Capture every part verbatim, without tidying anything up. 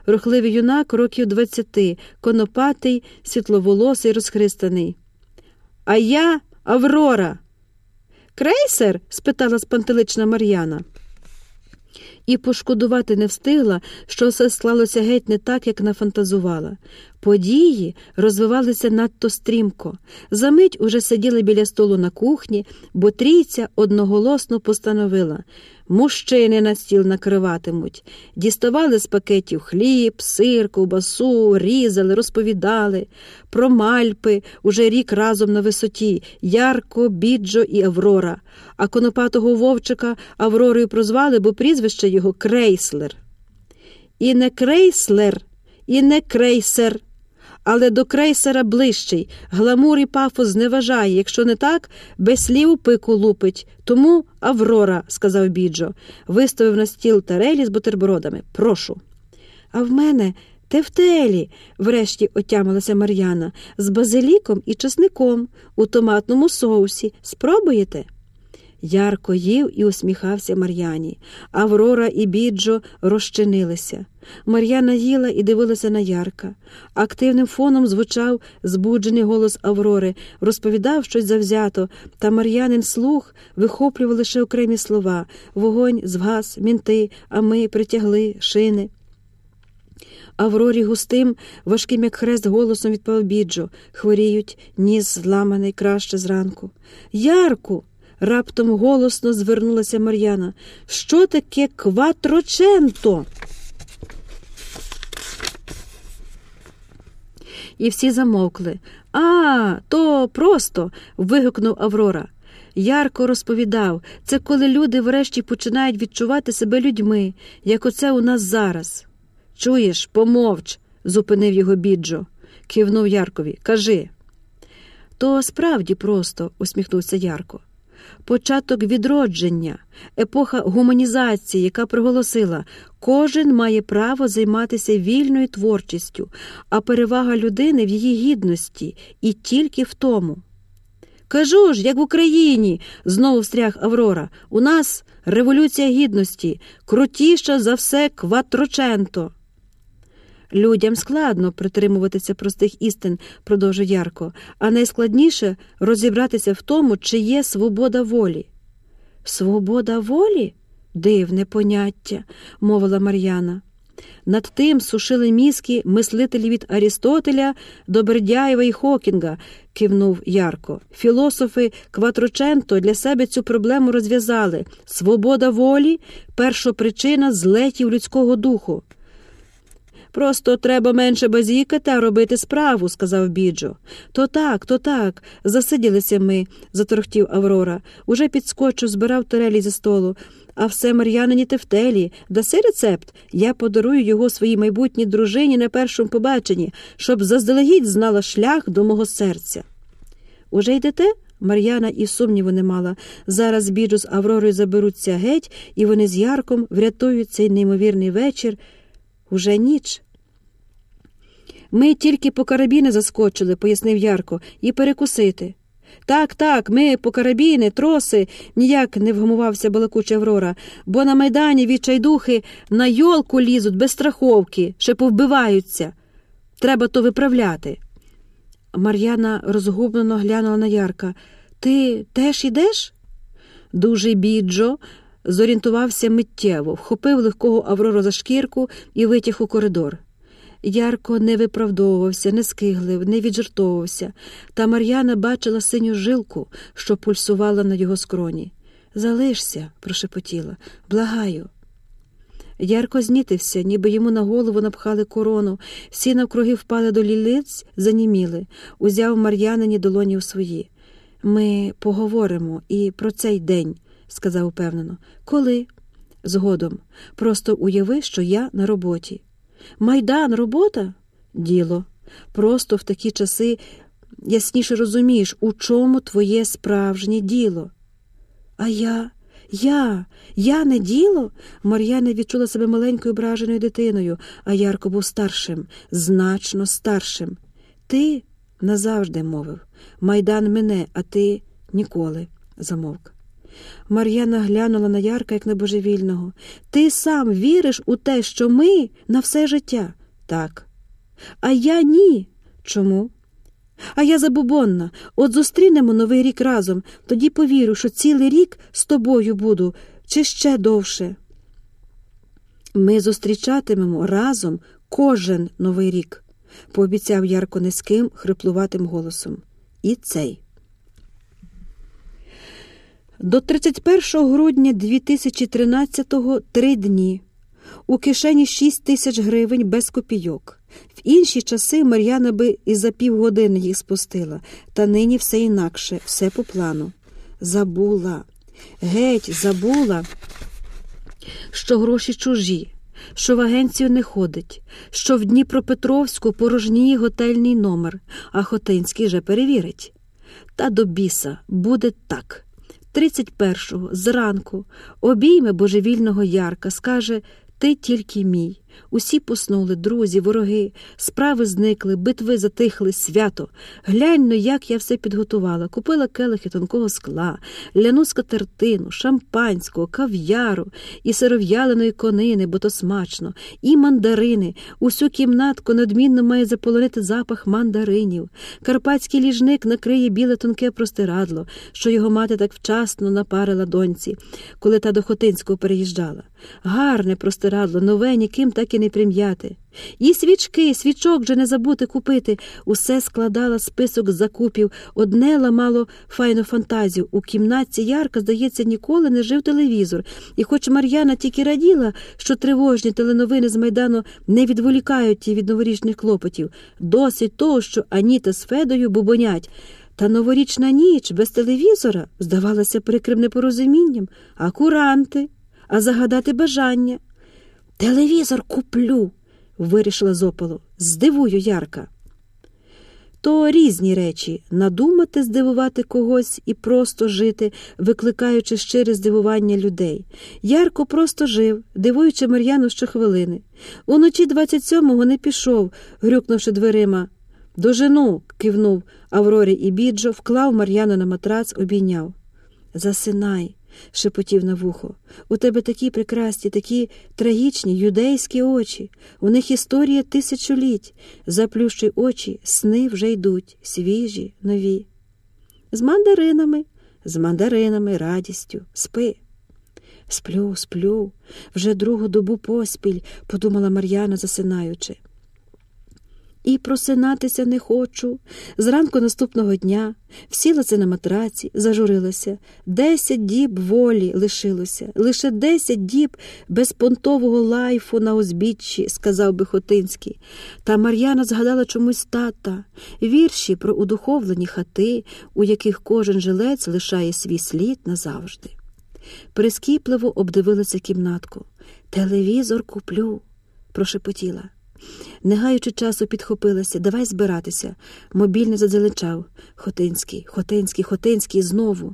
рухливий юнак років двадцяти, конопатий, світловолосий, розхристаний. «А я Аврора!» «Крейсер?» – спитала спантелична Мар'яна. І пошкодувати не встигла, що все склалося геть не так, як нафантазувала. Події розвивалися надто стрімко. Замить уже сиділи біля столу на кухні, бо трійця одноголосно постановила – мужчини на стіл накриватимуть. Діставали з пакетів хліб, сир, ковбасу, різали, розповідали. Про Мальпи уже рік разом на висоті – Ярко, Біджо і Аврора. А конопатого вовчика Авророю прозвали, бо прізвище його Крейслер. І не Крейслер, і не крейсер. Але до крейсера ближчий, гламур і пафос зневажає, якщо не так, без слів пику лупить. Тому Аврора, сказав Біджо, виставив на стіл тарелі з бутербродами. Прошу. А в мене тефтелі, врешті отямилася Мар'яна, з базиліком і чесником, у томатному соусі. Спробуєте? Ярко їв і усміхався Мар'яні. Аврора і Біджо розчинилися. Мар'яна їла і дивилася на Ярка. Активним фоном звучав збуджений голос Аврори, розповідав щось завзято, та Мар'янин слух вихоплював лише окремі слова. Вогонь згас, мінти, а ми притягли, шини. Аврорі густим, важким як хрест голосом відповів Біджо. Хворіють, ніс зламаний, краще зранку. Ярку! Раптом голосно звернулася Мар'яна. Що таке кватроченто? І всі замовкли. А, то просто, вигукнув Аврора. Ярко розповідав, це коли люди врешті починають відчувати себе людьми, як оце у нас зараз. Чуєш, помовч, зупинив його Біджо. Кивнув Яркові. Кажи. То справді просто, усміхнувся Ярко. Початок відродження, епоха гуманізації, яка проголосила, кожен має право займатися вільною творчістю, а перевага людини в її гідності і тільки в тому. Кажу ж, як в Україні, знову встряг Аврора, у нас революція гідності, крутіша за все кватроченто. Людям складно притримуватися простих істин, продовжує Ярко, а найскладніше розібратися в тому, чи є свобода волі. Свобода волі? Дивне поняття, мовила Мар'яна. Над тим сушили мізки мислителі від Арістотеля до Бердяєва і Хокінга, кивнув Ярко. Філософи Кватроченто для себе цю проблему розв'язали. Свобода волі – першопричина злетів людського духу. «Просто треба менше базікати, а робити справу», – сказав Біджо. «То так, то так, засиділися ми», – заторохтів Аврора. Уже підскочив, збирав тарелі зі столу. «А все Мар'янині тефтелі. Даси рецепт? Я подарую його своїй майбутній дружині на першому побаченні, щоб заздалегідь знала шлях до мого серця». «Уже йдете?» Мар'яна і сумніву не мала. Зараз Біджо з Авророю заберуться геть, і вони з Ярком врятують цей неймовірний вечір. Уже ніч. «Ми тільки по карабіни заскочили», – пояснив Ярко, – «і перекусити». «Так, так, ми по карабіни, троси», – ніяк не вгамувався балакуча Аврора, «бо на Майдані відчайдухи на йолку лізуть без страховки, ще повбиваються. Треба то виправляти». Мар'яна розгублено глянула на Ярка. «Ти теж ідеш?» Дужий Біджо зорієнтувався миттєво, вхопив легкого Аврору за шкірку і витяг у коридор. Ярко не виправдовувався, не скиглив, не віджартовувався, та Мар'яна бачила синю жилку, що пульсувала на його скроні. «Залишся», – прошепотіла, – «благаю». Ярко знітився, ніби йому на голову напхали корону, всі навкруги впали до лілиць, заніміли, узяв Мар'янині долоні у свої. «Ми поговоримо і про цей день», – сказав упевнено. «Коли?» «Згодом. Просто уяви, що я на роботі». «Майдан, робота?» «Діло. Просто в такі часи ясніше розумієш, у чому твоє справжнє діло». «А я? Я? Я не діло?» Мар'яна відчула себе маленькою ображеною дитиною, а Ярко був старшим, значно старшим. «Ти назавжди», – мовив. «Майдан мене, а ти ніколи», – замовк. Мар'яна глянула на Ярка, як на божевільного. «Ти сам віриш у те, що ми на все життя?» Так. А я ні. Чому? А я забобонна. От зустрінемо Новий рік разом, тоді повірю, що цілий рік з тобою буду, чи ще довше. Ми зустрічатимемо разом кожен Новий рік, пообіцяв Ярко низьким, хриплуватим голосом. І цей. До тридцять першого грудня дві тисячі тринадцятого три дні. У кишені шість тисяч гривень без копійок. В інші часи Мар'яна би і за півгодини їх спустила, та нині все інакше, все по плану. Забула, геть забула, що гроші чужі, що в агенцію не ходить, що в Дніпропетровську порожніє готельний номер, а Хотинський же перевірить. Та до біса, буде так. тридцять першого зранку обійме божевільного Ярка, скаже: «Ти тільки мій». Усі поснули, друзі, вороги, справи зникли, битви затихли, свято. Глянь-но, як я все підготувала. Купила келихи тонкого скла, ляну скатертину, шампанського, кав'яру і сиров'яленої конини, бо то смачно, і мандарини. Усю кімнатку надмінно має заполонити запах мандаринів. Карпатський ліжник накриє біле тонке простирадло, що його мати так вчасно напарила доньці, коли та до Хотинського переїжджала. Гарне простирадло, нове, ніким так і не прим'яти. І свічки, свічок же не забути купити. Усе складала список закупів, одне ламало файну фантазію. У кімнатці Ярка, здається, ніколи не жив телевізор. І хоч Мар'яна тільки раділа, що тривожні теленовини з Майдану не відволікають її від новорічних клопотів, досить того, що Аніта з Федою бубонять. Та новорічна ніч без телевізора здавалася прикрим непорозумінням. А куранти? А загадати бажання? «Телевізор куплю», – вирішила зопало. «Здивую Ярка». То різні речі – надумати здивувати когось і просто жити, викликаючи щире здивування людей. Ярко просто жив, дивуючи Мар'яну щохвилини. Уночі двадцять сьомого не пішов, грюкнувши дверима. «Дожену», – кивнув Аврорі і Біджо, вклав Мар'яну на матрац, обійняв. «Засинай», – шепотів на вухо. «У тебе такі прекрасні, такі трагічні юдейські очі. У них історія тисячоліть. Заплющуй очі, сни вже йдуть, свіжі, нові. З мандаринами, з мандаринами, радістю. Спи». «Сплю, сплю. Вже другу добу поспіль», – подумала Мар'яна, засинаючи. І просинатися не хочу. Зранку наступного дня всілася на матраці, зажурилася. Десять діб волі лишилося. Лише десять діб безпонтового лайфу на узбіччі, сказав би Хотинський. Та Мар'яна згадала чомусь тата. Вірші про удуховлені хати, у яких кожен жилець лишає свій слід назавжди. Прискіпливо обдивилася кімнатку. «Телевізор куплю», – прошепотіла. Не гаючи часу, підхопилася. «Давай збиратися». Мобільний задзеленчав. Хотинський, Хотинський, Хотинський знову.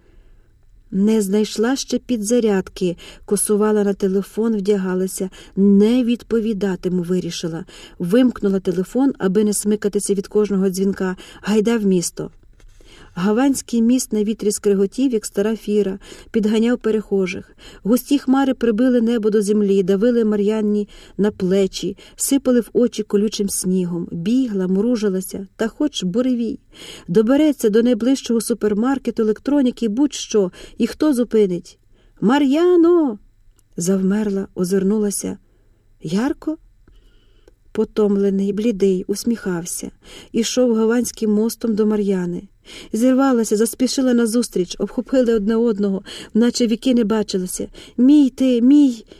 Не знайшла ще підзарядки, косувала на телефон, вдягалася. Не відповідатиму, вирішила. Вимкнула телефон, аби не смикатися від кожного дзвінка. Гайда в місто. Гаванський міст на вітрі скриготів, як стара фіра, підганяв перехожих. Густі хмари прибили небо до землі, давили Мар'янні на плечі, сипали в очі колючим снігом. Бігла, мружилася, та хоч буревій. Добереться до найближчого супермаркету, електроніки, будь-що, і хто зупинить? «Мар'яно!» Завмерла, озирнулася. «Ярко?» Потомлений, блідий, усміхався. Ішов Гаванським мостом до Мар'яни. Зірвалася, заспішила назустріч, обхопили одне одного, наче віки не бачилися. «Мій ти, мій!»